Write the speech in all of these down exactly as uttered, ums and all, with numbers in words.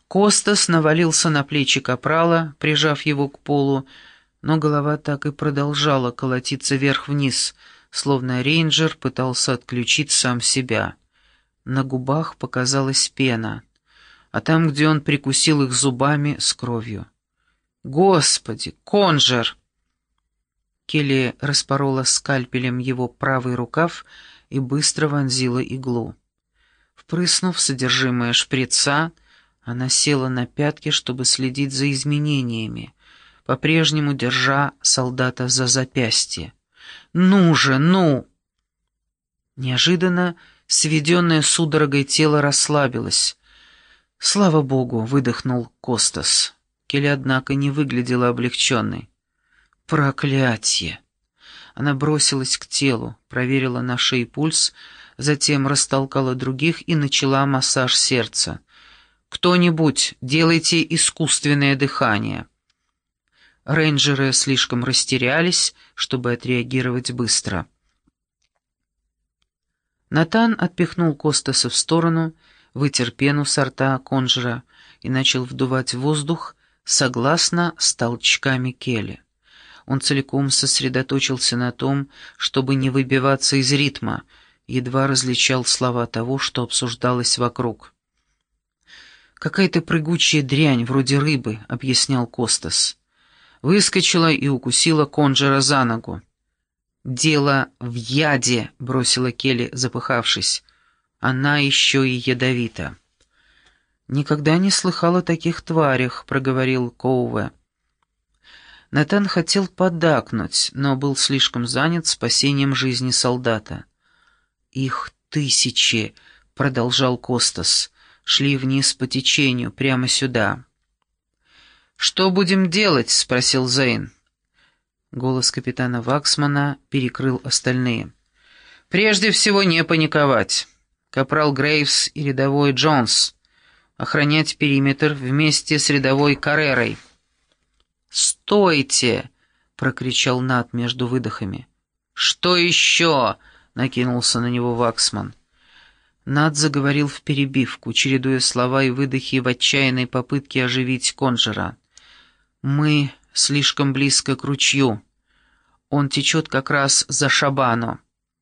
Костас навалился на плечи капрала, прижав его к полу, но голова так и продолжала колотиться вверх-вниз, словно рейнджер пытался отключить сам себя. На губах показалась пена, а там, где он прикусил их зубами, с кровью. «Господи, Конжер!» Келли распорола скальпелем его правый рукав и быстро вонзила иглу. Впрыснув содержимое шприца, она села на пятки, чтобы следить за изменениями, по-прежнему держа солдата за запястье. «Ну же, ну!» Неожиданно сведенное судорогой тело расслабилось. «Слава богу!» — выдохнул Костас. Келли, однако, не выглядела облегченной. «Проклятье!» Она бросилась к телу, проверила на шее пульс, затем растолкала других и начала массаж сердца. «Кто-нибудь, делайте искусственное дыхание». Рейнджеры слишком растерялись, чтобы отреагировать быстро. Натан отпихнул Костаса в сторону, вытер пену со рта Конжера и начал вдувать воздух согласно с толчками Келли. Он целиком сосредоточился на том, чтобы не выбиваться из ритма, едва различал слова того, что обсуждалось вокруг. «Какая-то прыгучая дрянь, вроде рыбы», — объяснял Костас. Выскочила и укусила Конжера за ногу. «Дело в яде», — бросила Келли, запыхавшись. «Она еще и ядовита». «Никогда не слыхала о таких тварях», — проговорил Коуве. Натан хотел поддакнуть, но был слишком занят спасением жизни солдата. «Их тысячи», — продолжал Костас, — «шли вниз по течению, прямо сюда». «Что будем делать?» — спросил Зейн. Голос капитана Ваксмана перекрыл остальные. «Прежде всего не паниковать. Капрал Грейвс и рядовой Джонс. Охранять периметр вместе с рядовой Каррерой». «Стойте!» — прокричал Нат между выдохами. «Что еще?» — накинулся на него Ваксман. Нат заговорил в перебивку, чередуя слова и выдохи в отчаянной попытке оживить Конжера. «Мы слишком близко к ручью. Он течет как раз за Шабано».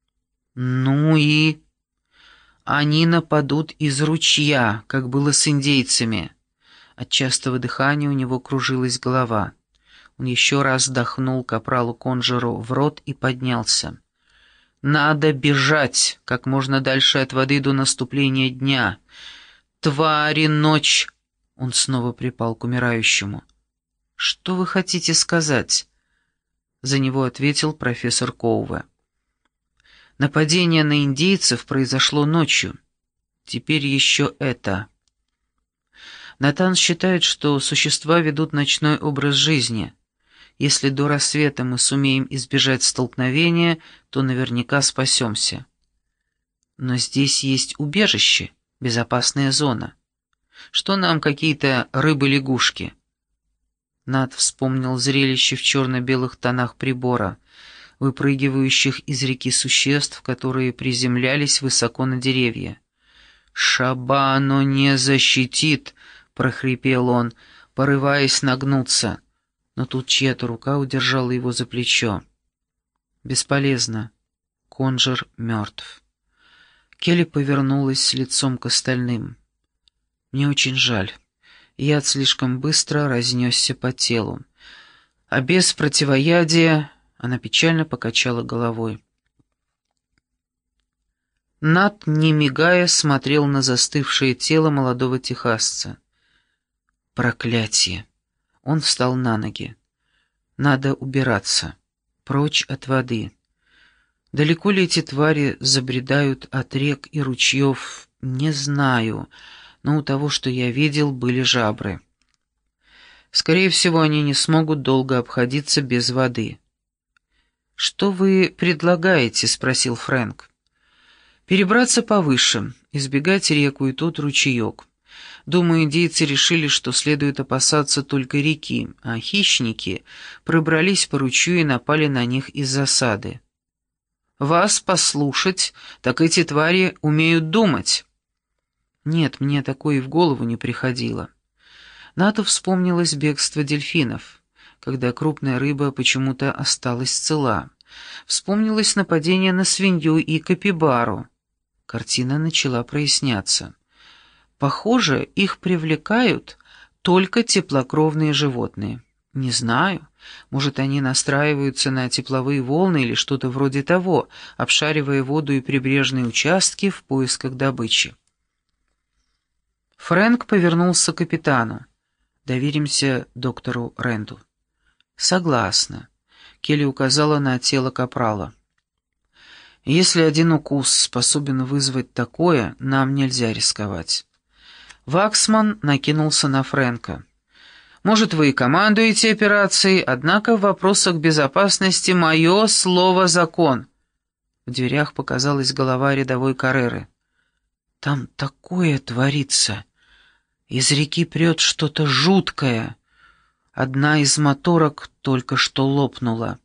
«Ну и...» «Они нападут из ручья, как было с индейцами». От частого дыхания у него кружилась голова. Он еще раз вдохнул капралу Конжеру в рот и поднялся. «Надо бежать как можно дальше от воды до наступления дня. Твари, ночь!» Он снова припал к умирающему. «Что вы хотите сказать?» За него ответил профессор Коуве. «Нападение на индейцев произошло ночью. Теперь еще это...» Натан считает, что существа ведут ночной образ жизни. Если до рассвета мы сумеем избежать столкновения, то наверняка спасемся. Но здесь есть убежище, безопасная зона. Что нам какие-то рыбы-лягушки? Нат вспомнил зрелище в черно-белых тонах прибора, выпрыгивающих из реки существ, которые приземлялись высоко на деревья. «Шабано не защитит!» — прохрипел он, порываясь нагнуться, но тут чья-то рука удержала его за плечо. «Бесполезно. Конжер мертв». Келли повернулась лицом к остальным. «Мне очень жаль. Яд слишком быстро разнесся по телу. А без противоядия...» — она печально покачала головой. Нат, не мигая, смотрел на застывшее тело молодого техасца. Проклятие! Он встал на ноги. Надо убираться. Прочь от воды. Далеко ли эти твари забредают от рек и ручьев, не знаю, но у того, что я видел, были жабры. Скорее всего, они не смогут долго обходиться без воды. «Что вы предлагаете?» — спросил Фрэнк. «Перебраться повыше, избегать реку и тот ручеек. Думаю, индейцы решили, что следует опасаться только реки, а хищники пробрались по ручью и напали на них из засады. Вас послушать, так эти твари умеют думать». «Нет, мне такое и в голову не приходило. Нату вспомнилось бегство дельфинов, когда крупная рыба почему-то осталась цела. Вспомнилось нападение на свинью и капибару. Картина начала проясняться. Похоже, их привлекают только теплокровные животные. Не знаю, может, они настраиваются на тепловые волны или что-то вроде того, обшаривая воду и прибрежные участки в поисках добычи. Фрэнк повернулся к капитану. «Доверимся доктору Ренду». «Согласна», — Келли указала на тело капрала. «Если один укус способен вызвать такое, нам нельзя рисковать». Ваксман накинулся на Фрэнка. «Может, вы и командуете операцией, однако в вопросах безопасности мое слово закон». В дверях показалась голова рядовой Карреры. «Там такое творится. Из реки прет что-то жуткое. Одна из моторок только что лопнула».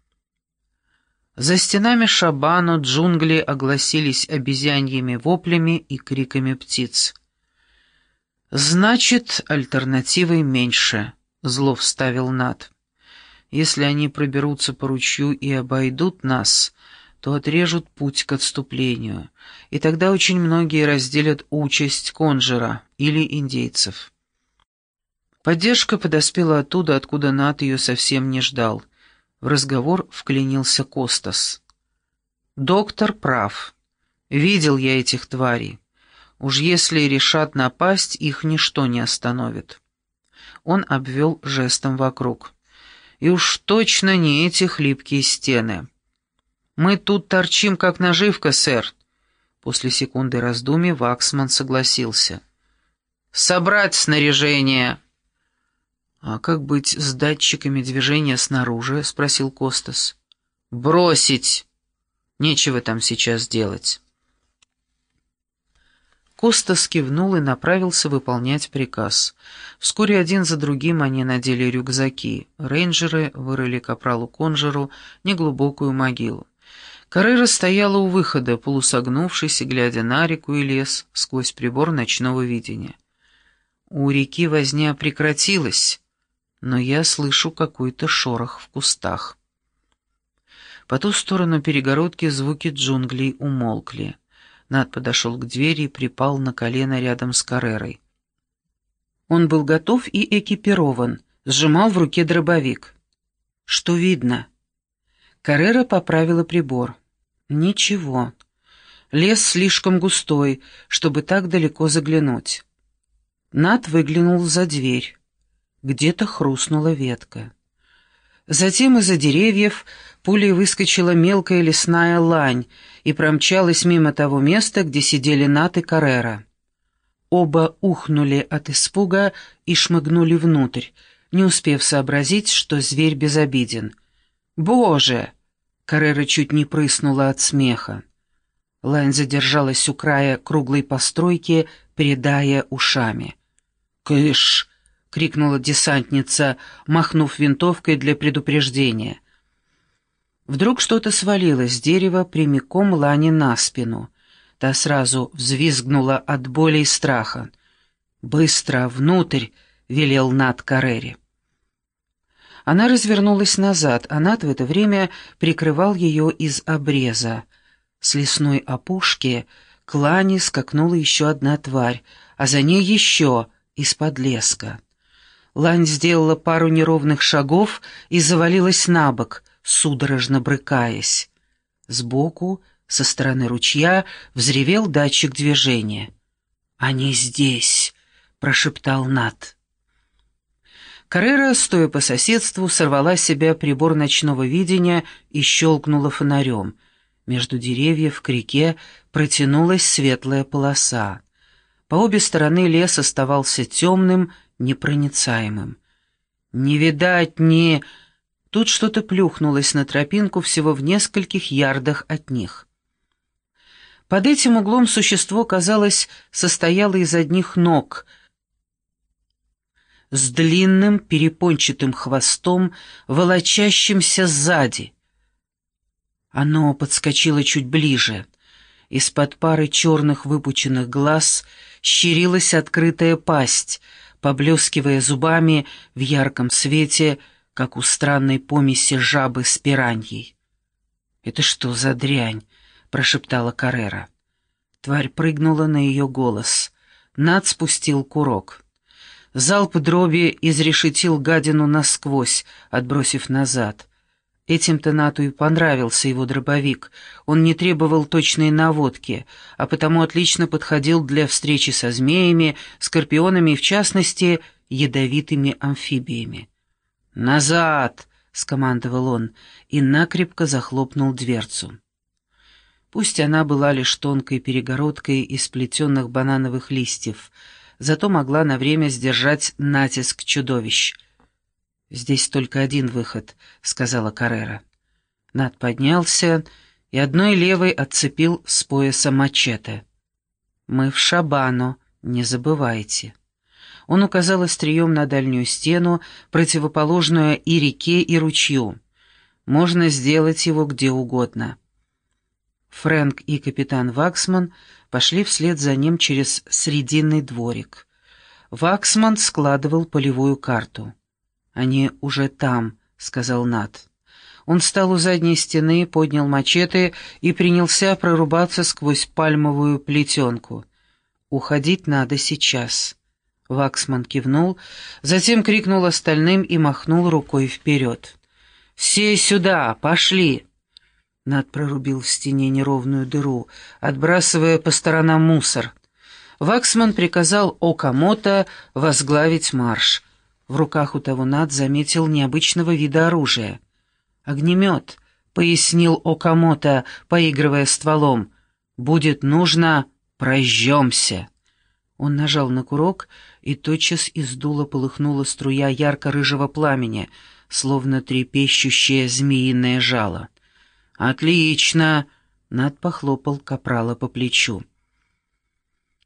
За стенами Шабану джунгли огласились обезьяньими воплями и криками птиц. «Значит, альтернативы меньше», — зло вставил Нат. «Если они проберутся по ручью и обойдут нас, то отрежут путь к отступлению, и тогда очень многие разделят участь Конджера или индейцев». Поддержка подоспела оттуда, откуда Нат ее совсем не ждал. В разговор вклинился Костас. «Доктор прав. Видел я этих тварей. Уж если решат напасть, их ничто не остановит». Он обвел жестом вокруг. «И уж точно не эти хлипкие стены. Мы тут торчим, как наживка, сэр». После секунды раздумий Ваксман согласился. «Собрать снаряжение!» «А как быть с датчиками движения снаружи?» — спросил Костас. «Бросить! Нечего там сейчас делать». Костас кивнул и направился выполнять приказ. Вскоре один за другим они надели рюкзаки. Рейнджеры вырыли капралу Конджеру неглубокую могилу. Каррера стояла у выхода, полусогнувшись и глядя на реку и лес сквозь прибор ночного видения. У реки возня прекратилась, но я слышу какой-то шорох в кустах. По ту сторону перегородки звуки джунглей умолкли. Нат подошел к двери и припал на колено рядом с Каррерой. Он был готов и экипирован, сжимал в руке дробовик. «Что видно?» Каррера поправила прибор. «Ничего. Лес слишком густой, чтобы так далеко заглянуть». Нат выглянул за дверь. Где-то хрустнула ветка. Затем из-за деревьев пулей выскочила мелкая лесная лань и промчалась мимо того места, где сидели Нат и Каррера. Оба ухнули от испуга и шмыгнули внутрь, не успев сообразить, что зверь безобиден. «Боже!» — Каррера чуть не прыснула от смеха. Лань задержалась у края круглой постройки, придая ушами. «Кыш!» — крикнула десантница, махнув винтовкой для предупреждения. Вдруг что-то свалилось с дерева прямиком Лане на спину. Та сразу взвизгнула от боли и страха. «Быстро, внутрь!» — велел Нат Каррере. Она развернулась назад, а Нат в это время прикрывал ее из обреза. С лесной опушки к Лане скакнула еще одна тварь, а за ней еще из-под леска. Лань сделала пару неровных шагов и завалилась на бок, судорожно брыкаясь. Сбоку, со стороны ручья, взревел датчик движения. «Они здесь!» — прошептал Нат. Каррера, стоя по соседству, сорвала с себя прибор ночного видения и щелкнула фонарем. Между деревьев к реке протянулась светлая полоса. По обе стороны лес оставался темным, непроницаемым. «Не видать ни...» Тут что-то плюхнулось на тропинку всего в нескольких ярдах от них. Под этим углом существо, казалось, состояло из одних ног, с длинным перепончатым хвостом, волочащимся сзади. Оно подскочило чуть ближе. Из-под пары черных выпученных глаз щерилась открытая пасть, поблескивая зубами в ярком свете, как у странной помеси жабы с пираньей. «Это что за дрянь?» — прошептала Каррера. Тварь прыгнула на ее голос. Над спустил курок. Залп дроби изрешетил гадину насквозь, отбросив назад. Этим-то Нату и понравился его дробовик. Он не требовал точной наводки, а потому отлично подходил для встречи со змеями, скорпионами и, в частности, ядовитыми амфибиями. «Назад!» — скомандовал он и накрепко захлопнул дверцу. Пусть она была лишь тонкой перегородкой из сплетенных банановых листьев, зато могла на время сдержать натиск чудовищ. «Здесь только один выход», — сказала Каррера. Над поднялся и одной левой отцепил с пояса мачете. «Мы в Шабано, не забывайте». Он указал острием на дальнюю стену, противоположную и реке, и ручью. Можно сделать его где угодно. Фрэнк и капитан Ваксман пошли вслед за ним через срединный дворик. Ваксман складывал полевую карту. «Они уже там», — сказал Нат. Он встал у задней стены, поднял мачете и принялся прорубаться сквозь пальмовую плетенку. «Уходить надо сейчас». Ваксман кивнул, затем крикнул остальным и махнул рукой вперед. «Все сюда, пошли!» Нат прорубил в стене неровную дыру, отбрасывая по сторонам мусор. Ваксман приказал Окамото возглавить марш. В руках у того Нат заметил необычного вида оружия. «Огнемет», — пояснил Окамото, поигрывая стволом. «Будет нужно, прожжемся». Он нажал на курок, и тотчас из дула полыхнула струя ярко-рыжего пламени, словно трепещущее змеиное жало. «Отлично!» — Нат похлопал капрала по плечу.